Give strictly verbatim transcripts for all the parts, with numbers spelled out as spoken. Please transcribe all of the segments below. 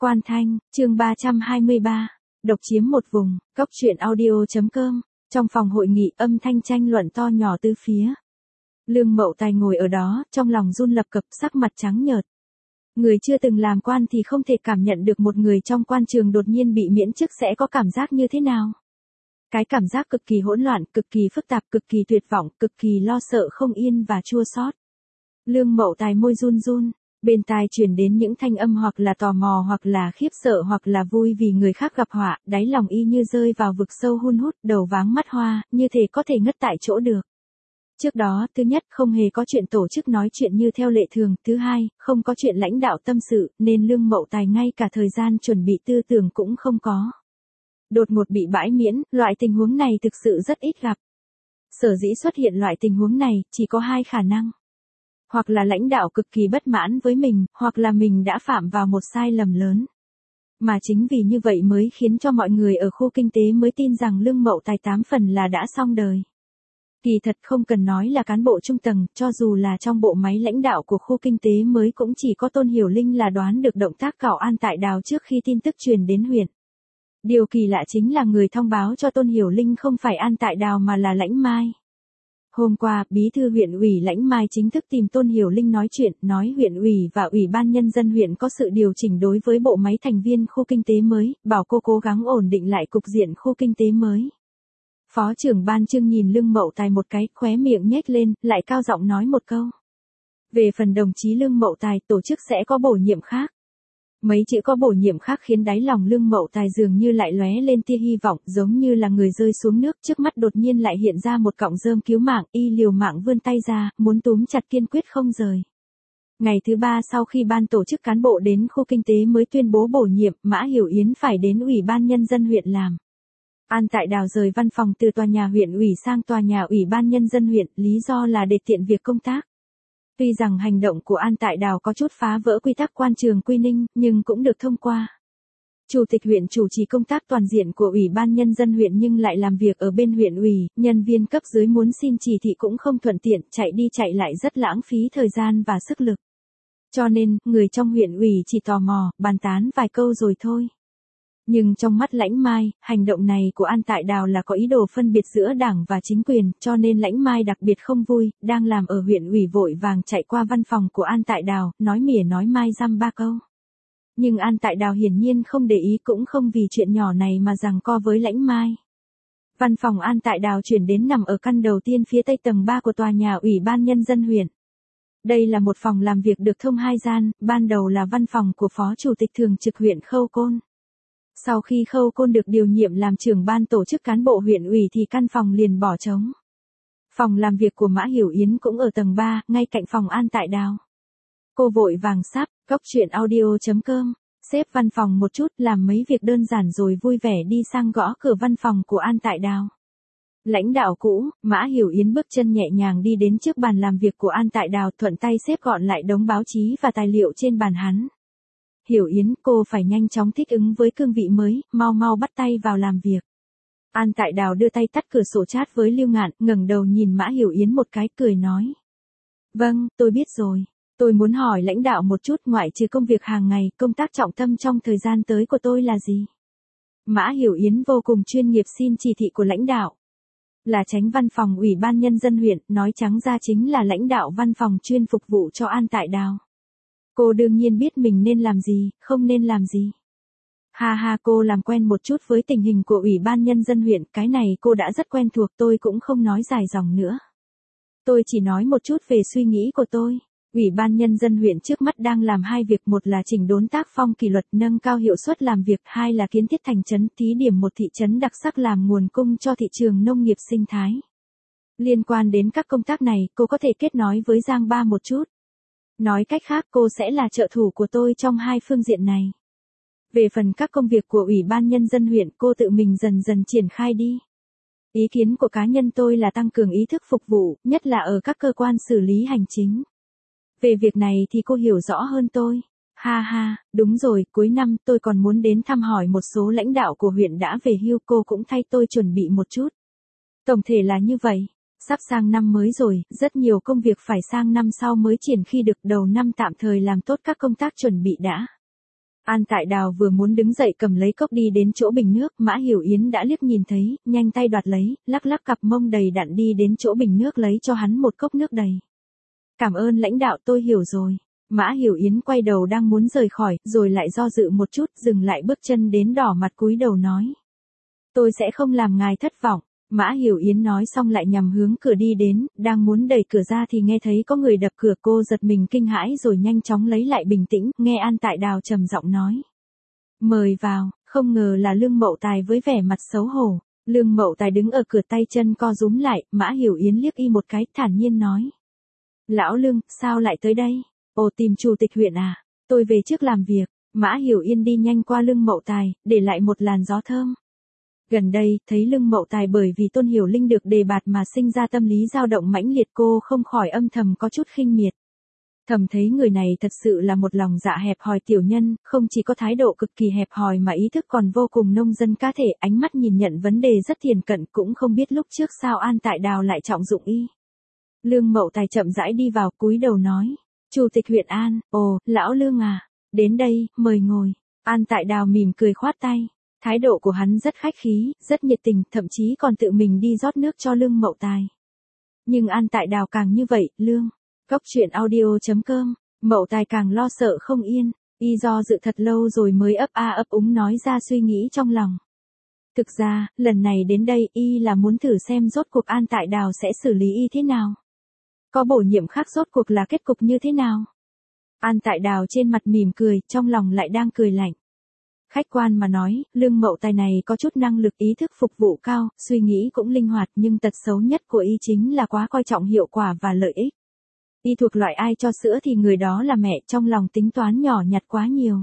Quan Thanh, chương ba trăm hai mươi ba, độc chiếm một vùng, cốc truyện audio.com, trong phòng hội nghị âm thanh tranh luận to nhỏ tứ phía. Lương Mậu Tài ngồi ở đó, trong lòng run lập cập, sắc mặt trắng nhợt. Người chưa từng làm quan thì không thể cảm nhận được một người trong quan trường đột nhiên bị miễn chức sẽ có cảm giác như thế nào. Cái cảm giác cực kỳ hỗn loạn, cực kỳ phức tạp, cực kỳ tuyệt vọng, cực kỳ lo sợ không yên và chua xót. Lương Mậu Tài môi run run, bên tai truyền đến những thanh âm hoặc là tò mò hoặc là khiếp sợ hoặc là vui vì người khác gặp họa, đáy lòng y như rơi vào vực sâu hun hút, đầu váng mắt hoa, như thể có thể ngất tại chỗ được. Trước đó, thứ nhất, không hề có chuyện tổ chức nói chuyện như theo lệ thường, thứ hai, không có chuyện lãnh đạo tâm sự, nên Lương Mậu Tài ngay cả thời gian chuẩn bị tư tưởng cũng không có. Đột ngột bị bãi miễn, loại tình huống này thực sự rất ít gặp. Sở dĩ xuất hiện loại tình huống này, chỉ có hai khả năng. Hoặc là lãnh đạo cực kỳ bất mãn với mình, hoặc là mình đã phạm vào một sai lầm lớn. Mà chính vì như vậy mới khiến cho mọi người ở khu kinh tế mới tin rằng Lương Mậu Tài tám phần là đã xong đời. Kỳ thật không cần nói là cán bộ trung tầng, cho dù là trong bộ máy lãnh đạo của khu kinh tế mới cũng chỉ có Tôn Hiểu Linh là đoán được động tác cạo An Tại Đào trước khi tin tức truyền đến huyện. Điều kỳ lạ chính là người thông báo cho Tôn Hiểu Linh không phải An Tại Đào mà là Lãnh Mai. Hôm qua, bí thư huyện ủy Lãnh Mai chính thức tìm Tôn Hiểu Linh nói chuyện, nói huyện ủy và ủy ban nhân dân huyện có sự điều chỉnh đối với bộ máy thành viên khu kinh tế mới, bảo cô cố gắng ổn định lại cục diện khu kinh tế mới. Phó trưởng ban Trương nhìn Lương Mậu Tài một cái, khóe miệng nhếch lên, lại cao giọng nói một câu. Về phần đồng chí Lương Mậu Tài, tổ chức sẽ có bổ nhiệm khác. Mấy chữ có bổ nhiệm khác khiến đáy lòng Lương Mậu Tài dường như lại lóe lên tia hy vọng, giống như là người rơi xuống nước, trước mắt đột nhiên lại hiện ra một cọng rơm cứu mạng, y liều mạng vươn tay ra, muốn túm chặt kiên quyết không rời. Ngày thứ ba sau khi ban tổ chức cán bộ đến khu kinh tế mới tuyên bố bổ nhiệm, Mã Hiểu Yến phải đến ủy ban nhân dân huyện làm. An Tại Đào rời văn phòng từ tòa nhà huyện ủy sang tòa nhà ủy ban nhân dân huyện, lý do là để tiện việc công tác. Tuy rằng hành động của An Tại Đào có chút phá vỡ quy tắc quan trường Quy Ninh, nhưng cũng được thông qua. Chủ tịch huyện chủ trì công tác toàn diện của ủy ban nhân dân huyện nhưng lại làm việc ở bên huyện ủy, nhân viên cấp dưới muốn xin chỉ thị cũng không thuận tiện, chạy đi chạy lại rất lãng phí thời gian và sức lực. Cho nên, người trong huyện ủy chỉ tò mò, bàn tán vài câu rồi thôi. Nhưng trong mắt Lãnh Mai, hành động này của An Tại Đào là có ý đồ phân biệt giữa đảng và chính quyền, cho nên Lãnh Mai đặc biệt không vui, đang làm ở huyện ủy vội vàng chạy qua văn phòng của An Tại Đào, nói mỉa nói mai dăm ba câu. Nhưng An Tại Đào hiển nhiên không để ý cũng không vì chuyện nhỏ này mà giằng co với Lãnh Mai. Văn phòng An Tại Đào chuyển đến nằm ở căn đầu tiên phía tây tầng ba của tòa nhà ủy ban nhân dân huyện. Đây là một phòng làm việc được thông hai gian, ban đầu là văn phòng của Phó Chủ tịch Thường trực huyện Khâu Côn. Sau khi Khâu Côn được điều nhiệm làm trưởng ban tổ chức cán bộ huyện ủy thì căn phòng liền bỏ trống. Phòng làm việc của Mã Hiểu Yến cũng ở tầng ba, ngay cạnh phòng An Tại Đào. Cô vội vàng sắp, cốc truyện audio.com, xếp văn phòng một chút, làm mấy việc đơn giản rồi vui vẻ đi sang gõ cửa văn phòng của An Tại Đào. Lãnh đạo cũ, Mã Hiểu Yến bước chân nhẹ nhàng đi đến trước bàn làm việc của An Tại Đào, thuận tay xếp gọn lại đống báo chí và tài liệu trên bàn hắn. Hiểu Yến, cô phải nhanh chóng thích ứng với cương vị mới, mau mau bắt tay vào làm việc. An Tại Đào đưa tay tắt cửa sổ chat với Lưu Ngạn, ngẩng đầu nhìn Mã Hiểu Yến một cái, cười nói. Vâng, tôi biết rồi. Tôi muốn hỏi lãnh đạo một chút, ngoại trừ công việc hàng ngày, công tác trọng tâm trong thời gian tới của tôi là gì? Mã Hiểu Yến vô cùng chuyên nghiệp xin chỉ thị của lãnh đạo. Là tránh văn phòng ủy ban nhân dân huyện, nói trắng ra chính là lãnh đạo văn phòng chuyên phục vụ cho An Tại Đào. Cô đương nhiên biết mình nên làm gì, không nên làm gì. Ha ha, cô làm quen một chút với tình hình của ủy ban nhân dân huyện, cái này cô đã rất quen thuộc, tôi cũng không nói dài dòng nữa. Tôi chỉ nói một chút về suy nghĩ của tôi. Ủy ban nhân dân huyện trước mắt đang làm hai việc, một là chỉnh đốn tác phong kỷ luật nâng cao hiệu suất làm việc, hai là kiến thiết thành trấn, thí điểm một thị trấn đặc sắc làm nguồn cung cho thị trường nông nghiệp sinh thái. Liên quan đến các công tác này, cô có thể kết nối với Giang Ba một chút. Nói cách khác, cô sẽ là trợ thủ của tôi trong hai phương diện này. Về phần các công việc của Ủy ban nhân dân huyện, cô tự mình dần dần triển khai đi. Ý kiến của cá nhân tôi là tăng cường ý thức phục vụ, nhất là ở các cơ quan xử lý hành chính. Về việc này thì cô hiểu rõ hơn tôi. Ha ha, đúng rồi, cuối năm tôi còn muốn đến thăm hỏi một số lãnh đạo của huyện đã về hưu, cô cũng thay tôi chuẩn bị một chút. Tổng thể là như vậy. Sắp sang năm mới rồi, rất nhiều công việc phải sang năm sau mới triển khi được, đầu năm tạm thời làm tốt các công tác chuẩn bị đã. An Tại Đào vừa muốn đứng dậy cầm lấy cốc đi đến chỗ bình nước, Mã Hiểu Yến đã liếc nhìn thấy, nhanh tay đoạt lấy, lắc lắc cặp mông đầy đặn đi đến chỗ bình nước lấy cho hắn một cốc nước đầy. Cảm ơn lãnh đạo, tôi hiểu rồi. Mã Hiểu Yến quay đầu đang muốn rời khỏi, rồi lại do dự một chút, dừng lại bước chân đến đỏ mặt cúi đầu nói. Tôi sẽ không làm ngài thất vọng. Mã Hiểu Yến nói xong lại nhằm hướng cửa đi đến, đang muốn đẩy cửa ra thì nghe thấy có người đập cửa, cô giật mình kinh hãi rồi nhanh chóng lấy lại bình tĩnh, nghe An Tại Đào trầm giọng nói. Mời vào, không ngờ là Lương Mậu Tài với vẻ mặt xấu hổ. Lương Mậu Tài đứng ở cửa tay chân co rúm lại, Mã Hiểu Yến liếc y một cái, thản nhiên nói. Lão Lương, sao lại tới đây? Ồ, tìm chủ tịch huyện à? Tôi về trước làm việc. Mã Hiểu Yên đi nhanh qua Lương Mậu Tài, để lại một làn gió thơm. Gần đây, thấy Lương Mậu Tài bởi vì Tôn Hiểu Linh được đề bạt mà sinh ra tâm lý dao động mãnh liệt, cô không khỏi âm thầm có chút khinh miệt. Thầm thấy người này thật sự là một lòng dạ hẹp hòi tiểu nhân, không chỉ có thái độ cực kỳ hẹp hòi mà ý thức còn vô cùng nông dân cá thể, ánh mắt nhìn nhận vấn đề rất thiền cận, cũng không biết lúc trước sao An Tại Đào lại trọng dụng y. Lương Mậu Tài chậm rãi đi vào, cúi đầu nói. Chủ tịch huyện An, ồ, lão Lương à, đến đây, mời ngồi. An Tại Đào mỉm cười khoát tay. Thái độ của hắn rất khách khí, rất nhiệt tình, thậm chí còn tự mình đi rót nước cho Lương Mậu Tài. Nhưng An Tại Đào càng như vậy, Lương. Cốc truyện audio chấm com, Mậu Tài càng lo sợ không yên, y do dự thật lâu rồi mới ấp a ấp úng nói ra suy nghĩ trong lòng. Thực ra, lần này đến đây y là muốn thử xem rốt cuộc An Tại Đào sẽ xử lý y thế nào. Có bổ nhiệm khác rốt cuộc là kết cục như thế nào? An Tại Đào trên mặt mỉm cười, trong lòng lại đang cười lạnh. Khách quan mà nói, Lương Mậu Tài này có chút năng lực, ý thức phục vụ cao, suy nghĩ cũng linh hoạt, nhưng tật xấu nhất của y chính là quá coi trọng hiệu quả và lợi ích. Y thuộc loại ai cho sữa thì người đó là mẹ, trong lòng tính toán nhỏ nhặt quá nhiều.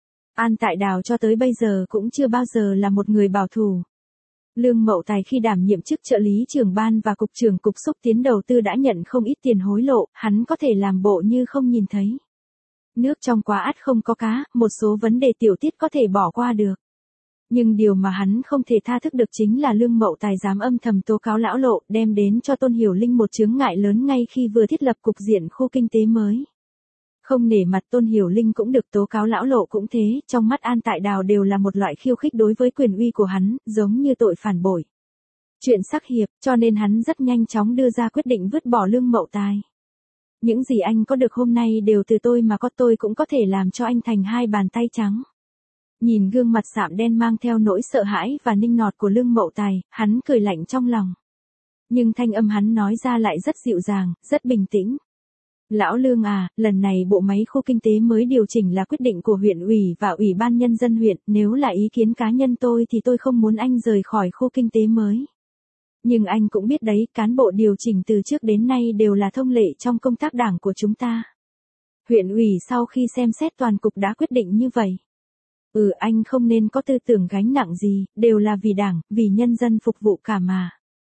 An Tại Đào cho tới bây giờ cũng chưa bao giờ là một người bảo thủ. Lương Mậu Tài khi đảm nhiệm chức trợ lý trưởng ban và cục trưởng cục xúc tiến đầu tư đã nhận không ít tiền hối lộ, hắn có thể làm bộ như không nhìn thấy. Nước trong quá ắt không có cá, một số vấn đề tiểu tiết có thể bỏ qua được. Nhưng điều mà hắn không thể tha thức được chính là Lương Mậu Tài dám âm thầm tố cáo lão Lộ, đem đến cho Tôn Hiểu Linh một chướng ngại lớn ngay khi vừa thiết lập cục diện khu kinh tế mới. Không nể mặt Tôn Hiểu Linh cũng được tố cáo lão Lộ cũng thế, trong mắt An Tại Đào đều là một loại khiêu khích đối với quyền uy của hắn, giống như tội phản bội. Chuyện sắc hiệp, cho nên hắn rất nhanh chóng đưa ra quyết định vứt bỏ Lương Mậu Tài. Những gì anh có được hôm nay đều từ tôi mà có, tôi cũng có thể làm cho anh thành hai bàn tay trắng. Nhìn gương mặt sạm đen mang theo nỗi sợ hãi và ninh nọt của Lương Mậu Tài, hắn cười lạnh trong lòng. Nhưng thanh âm hắn nói ra lại rất dịu dàng, rất bình tĩnh. Lão Lương à, lần này bộ máy khu kinh tế mới điều chỉnh là quyết định của huyện ủy và ủy ban nhân dân huyện, nếu là ý kiến cá nhân tôi thì tôi không muốn anh rời khỏi khu kinh tế mới. Nhưng anh cũng biết đấy, cán bộ điều chỉnh từ trước đến nay đều là thông lệ trong công tác đảng của chúng ta. Huyện ủy sau khi xem xét toàn cục đã quyết định như vậy. Ừ, anh không nên có tư tưởng gánh nặng gì, đều là vì đảng, vì nhân dân phục vụ cả mà.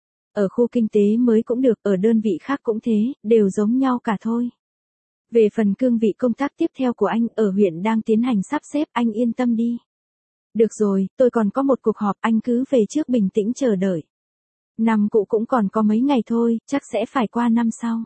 Ở khu kinh tế mới cũng được, ở đơn vị khác cũng thế, đều giống nhau cả thôi. Về phần cương vị công tác tiếp theo của anh, ở huyện đang tiến hành sắp xếp, anh yên tâm đi. Được rồi, tôi còn có một cuộc họp, anh cứ về trước bình tĩnh chờ đợi. Năm cụ cũng còn có mấy ngày thôi, chắc sẽ phải qua năm sau.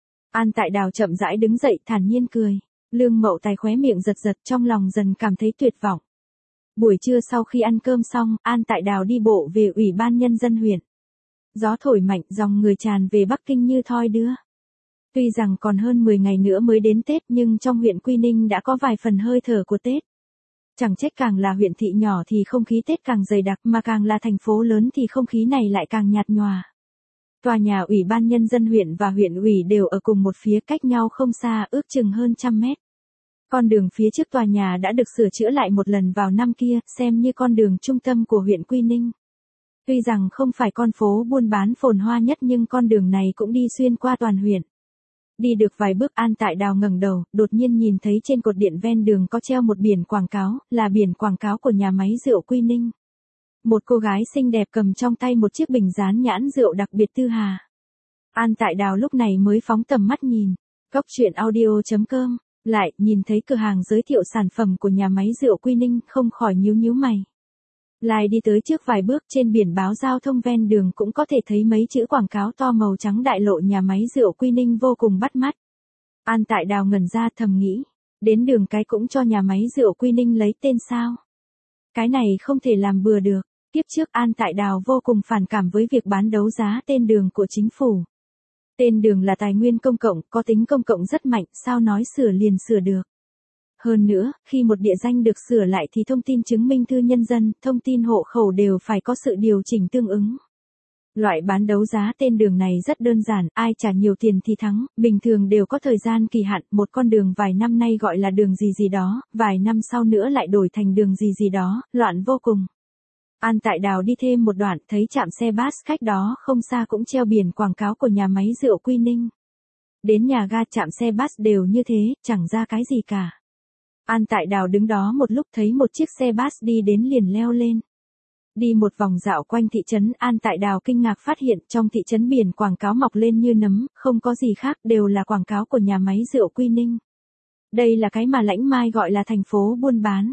An Tại Đào chậm rãi đứng dậy, thản nhiên cười. Lương Mậu Tài khóe miệng giật giật, trong lòng dần cảm thấy tuyệt vọng. Buổi trưa sau khi ăn cơm xong, An Tại Đào đi bộ về ủy ban nhân dân huyện. Gió thổi mạnh, dòng người tràn về Bắc Kinh như thoi đưa. Tuy rằng còn hơn mười ngày nữa mới đến Tết, nhưng trong huyện Quy Ninh đã có vài phần hơi thở của Tết. Chẳng trách càng là huyện thị nhỏ thì không khí Tết càng dày đặc, mà càng là thành phố lớn thì không khí này lại càng nhạt nhòa. Tòa nhà ủy ban nhân dân huyện và huyện ủy đều ở cùng một phía, cách nhau không xa, ước chừng hơn trăm mét. Con đường phía trước tòa nhà đã được sửa chữa lại một lần vào năm kia, xem như con đường trung tâm của huyện Quy Ninh. Tuy rằng không phải con phố buôn bán phồn hoa nhất nhưng con đường này cũng đi xuyên qua toàn huyện. Đi được vài bước An Tại Đào ngẩng đầu, đột nhiên nhìn thấy trên cột điện ven đường có treo một biển quảng cáo, là biển quảng cáo của nhà máy rượu Quy Ninh. Một cô gái xinh đẹp cầm trong tay một chiếc bình dán nhãn rượu đặc biệt Tư Hà. An Tại Đào lúc này mới phóng tầm mắt nhìn. Cốc truyện audio chấm com, lại nhìn thấy cửa hàng giới thiệu sản phẩm của nhà máy rượu Quy Ninh, không khỏi nhíu nhíu mày. Lại đi tới trước vài bước, trên biển báo giao thông ven đường cũng có thể thấy mấy chữ quảng cáo to màu trắng đại lộ nhà máy rượu Quy Ninh vô cùng bắt mắt. An Tại Đào ngẩn ra thầm nghĩ. Đến đường cái cũng cho nhà máy rượu Quy Ninh lấy tên sao? Cái này không thể làm bừa được. Kiếp trước An Tại Đào vô cùng phản cảm với việc bán đấu giá tên đường của chính phủ. Tên đường là tài nguyên công cộng, có tính công cộng rất mạnh, sao nói sửa liền sửa được. Hơn nữa, khi một địa danh được sửa lại thì thông tin chứng minh thư nhân dân, thông tin hộ khẩu đều phải có sự điều chỉnh tương ứng. Loại bán đấu giá tên đường này rất đơn giản, ai trả nhiều tiền thì thắng, bình thường đều có thời gian kỳ hạn, một con đường vài năm nay gọi là đường gì gì đó, vài năm sau nữa lại đổi thành đường gì gì đó, loạn vô cùng. An Tại Đào đi thêm một đoạn, thấy trạm xe bus cách đó không xa cũng treo biển quảng cáo của nhà máy rượu Quy Ninh. Đến nhà ga trạm xe bus đều như thế, chẳng ra cái gì cả. An Tại Đào đứng đó một lúc thấy một chiếc xe bus đi đến liền leo lên. Đi một vòng dạo quanh thị trấn, An Tại Đào kinh ngạc phát hiện trong thị trấn biển quảng cáo mọc lên như nấm, không có gì khác, đều là quảng cáo của nhà máy rượu Quy Ninh. Đây là cái mà Lãnh Mai gọi là thành phố buôn bán.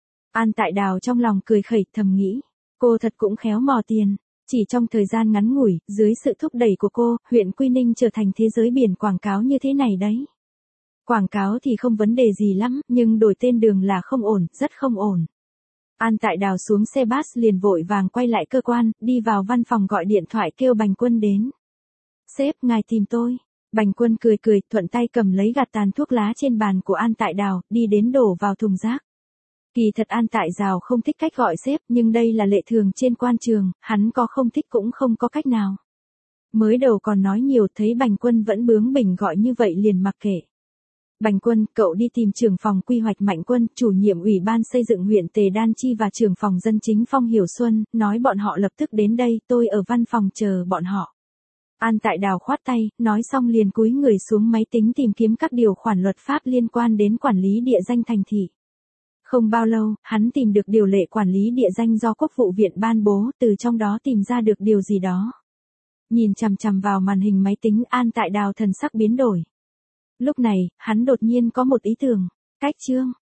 An Tại Đào trong lòng cười khẩy thầm nghĩ, cô thật cũng khéo mò tiền. Chỉ trong thời gian ngắn ngủi, dưới sự thúc đẩy của cô, huyện Quy Ninh trở thành thế giới biển quảng cáo như thế này đấy. Quảng cáo thì không vấn đề gì lắm, nhưng đổi tên đường là không ổn, rất không ổn. An Tại Đào xuống xe bus liền vội vàng quay lại cơ quan, đi vào văn phòng gọi điện thoại kêu Bành Quân đến. Sếp, ngài tìm tôi. Bành Quân cười cười, thuận tay cầm lấy gạt tàn thuốc lá trên bàn của An Tại Đào, đi đến đổ vào thùng rác. Kỳ thật An Tại Đào không thích cách gọi sếp, nhưng đây là lệ thường trên quan trường, hắn có không thích cũng không có cách nào. Mới đầu còn nói nhiều, thấy Bành Quân vẫn bướng bỉnh gọi như vậy liền mặc kệ. Bành Quân, cậu đi tìm trưởng phòng quy hoạch Mạnh Quân, chủ nhiệm ủy ban xây dựng huyện Tề Đan Chi và trưởng phòng dân chính Phong Hiểu Xuân, nói bọn họ lập tức đến đây, tôi ở văn phòng chờ bọn họ. An Tại Đào khoát tay, nói xong liền cúi người xuống máy tính tìm kiếm các điều khoản luật pháp liên quan đến quản lý địa danh thành thị. Không bao lâu, hắn tìm được điều lệ quản lý địa danh do Quốc vụ viện ban bố, từ trong đó tìm ra được điều gì đó. Nhìn chằm chằm vào màn hình máy tính, An Tại Đào thần sắc biến đổi. Lúc này, hắn đột nhiên có một ý tưởng, cách chương.